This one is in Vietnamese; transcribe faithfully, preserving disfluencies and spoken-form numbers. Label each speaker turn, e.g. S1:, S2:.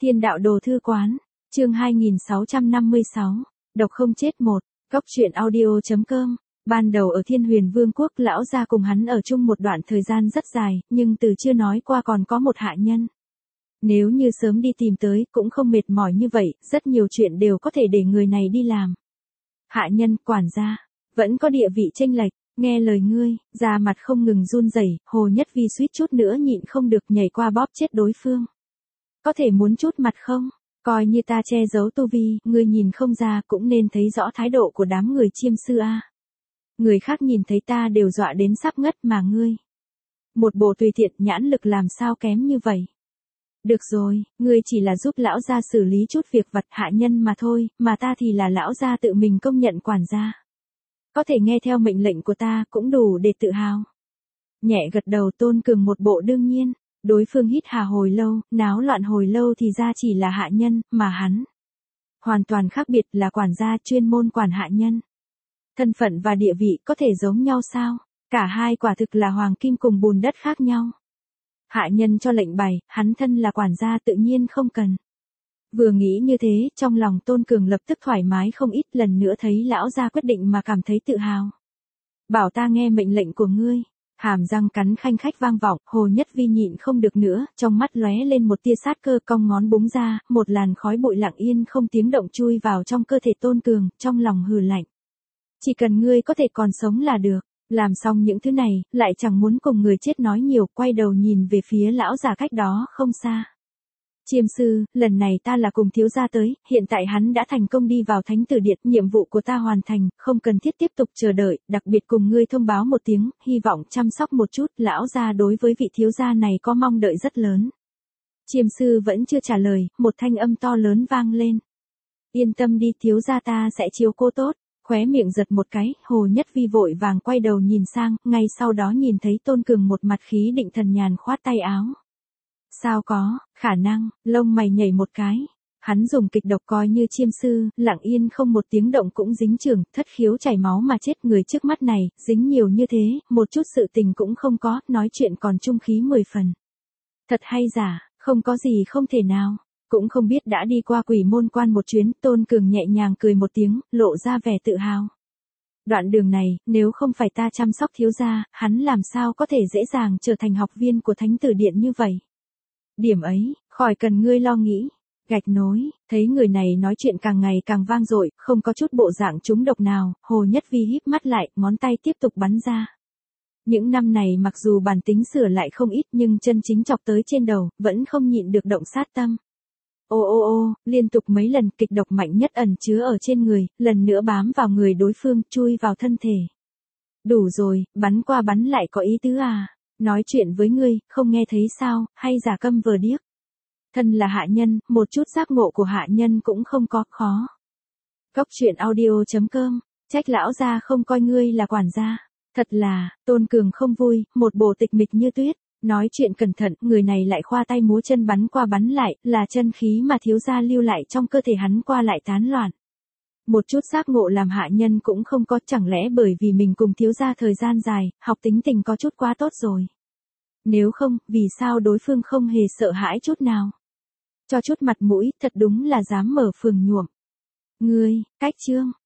S1: Thiên đạo đồ thư quán, chương hai nghìn sáu trăm năm mươi sáu, độc không chết một, góc truyện audio.com. Ban đầu ở Thiên Huyền Vương quốc, lão gia cùng hắn ở chung một đoạn thời gian rất dài, nhưng từ chưa nói qua còn có một hạ nhân. Nếu như sớm đi tìm tới, cũng không mệt mỏi như vậy, rất nhiều chuyện đều có thể để người này đi làm. Hạ nhân, quản gia, vẫn có địa vị chênh lệch, nghe lời ngươi, da mặt không ngừng run rẩy, Hồ Nhất Vi suýt chút nữa nhịn không được nhảy qua bóp chết đối phương. Có thể muốn chút mặt không? Coi như ta che giấu tu vi, ngươi nhìn không ra cũng nên thấy rõ thái độ của đám người chiêm sư a. Người khác nhìn thấy ta đều dọa đến sắp ngất mà ngươi. Một bộ tùy tiện nhãn lực làm sao kém như vậy. Được rồi, ngươi chỉ là giúp lão gia xử lý chút việc vặt hạ nhân mà thôi, mà ta thì là lão gia tự mình công nhận quản gia. Có thể nghe theo mệnh lệnh của ta cũng đủ để tự hào. Nhẹ gật đầu Tôn Cường một bộ đương nhiên. Đối phương hít hà hồi lâu, náo loạn hồi lâu thì ra chỉ là hạ nhân, mà hắn. Hoàn toàn khác biệt là quản gia chuyên môn quản hạ nhân. Thân phận và địa vị có thể giống nhau sao? Cả hai quả thực là hoàng kim cùng bùn đất khác nhau. Hạ nhân cho lệnh bày, hắn thân là quản gia tự nhiên không cần. Vừa nghĩ như thế, trong lòng Tôn Cường lập tức thoải mái không ít, lần nữa thấy lão gia quyết định mà cảm thấy tự hào. Bảo ta nghe mệnh lệnh của ngươi. Hàm răng cắn khanh khách vang vọng, Hồ Nhất Vi nhịn không được nữa, trong mắt lóe lên một tia sát cơ, cong ngón búng ra, một làn khói bụi lặng yên không tiếng động chui vào trong cơ thể Tôn Cường, trong lòng hừ lạnh. Chỉ cần ngươi có thể còn sống là được, làm xong những thứ này, lại chẳng muốn cùng người chết nói nhiều, quay đầu nhìn về phía lão già cách đó không xa. Chiêm sư, lần này ta là cùng thiếu gia tới, hiện tại hắn đã thành công đi vào thánh tử điện, nhiệm vụ của ta hoàn thành, không cần thiết tiếp tục chờ đợi, đặc biệt cùng ngươi thông báo một tiếng, hy vọng chăm sóc một chút, lão gia đối với vị thiếu gia này có mong đợi rất lớn. Chiêm sư vẫn chưa trả lời, một thanh âm to lớn vang lên. Yên tâm đi, thiếu gia ta sẽ chiếu cố tốt, khóe miệng giật một cái, Hồ Nhất Vi vội vàng quay đầu nhìn sang, ngay sau đó nhìn thấy Tôn Cường một mặt khí định thần nhàn khoát tay áo. Sao có, khả năng, lông mày nhảy một cái. Hắn dùng kịch độc coi như chiêm sư, lặng yên không một tiếng động cũng dính chưởng, thất khiếu chảy máu mà chết người trước mắt này, dính nhiều như thế, một chút sự tình cũng không có, nói chuyện còn trung khí mười phần. Thật hay giả, không có gì không thể nào, cũng không biết đã đi qua quỷ môn quan một chuyến, Tôn Cường nhẹ nhàng cười một tiếng, lộ ra vẻ tự hào. Đoạn đường này, nếu không phải ta chăm sóc thiếu gia, hắn làm sao có thể dễ dàng trở thành học viên của thánh tử điện như vậy. Điểm ấy, khỏi cần ngươi lo nghĩ. Gạch nối, thấy người này nói chuyện càng ngày càng vang dội, không có chút bộ dạng trúng độc nào, Hồ Nhất Vi híp mắt lại, ngón tay tiếp tục bắn ra. Những năm này mặc dù bản tính sửa lại không ít nhưng chân chính chọc tới trên đầu, vẫn không nhịn được động sát tâm. Ô ô ô, liên tục mấy lần kịch độc mạnh nhất ẩn chứa ở trên người, lần nữa bám vào người đối phương, chui vào thân thể. Đủ rồi, bắn qua bắn lại có ý tứ à? Nói chuyện với ngươi, không nghe thấy sao, hay giả câm vờ điếc. Thân là hạ nhân, một chút giác ngộ của hạ nhân cũng không có, khó. Góc truyện audio.com, trách lão gia không coi ngươi là quản gia. Thật là, Tôn Cường không vui, một bộ tịch mịch như tuyết. Nói chuyện cẩn thận, người này lại khoa tay múa chân bắn qua bắn lại, là chân khí mà thiếu gia lưu lại trong cơ thể hắn qua lại tán loạn. Một chút giác ngộ làm hạ nhân cũng không có, chẳng lẽ bởi vì mình cùng thiếu gia thời gian dài, học tính tình có chút quá tốt rồi. Nếu không, vì sao đối phương không hề sợ hãi chút nào. Cho chút mặt mũi, thật đúng là dám mở phường nhuộm. Ngươi, cách chương,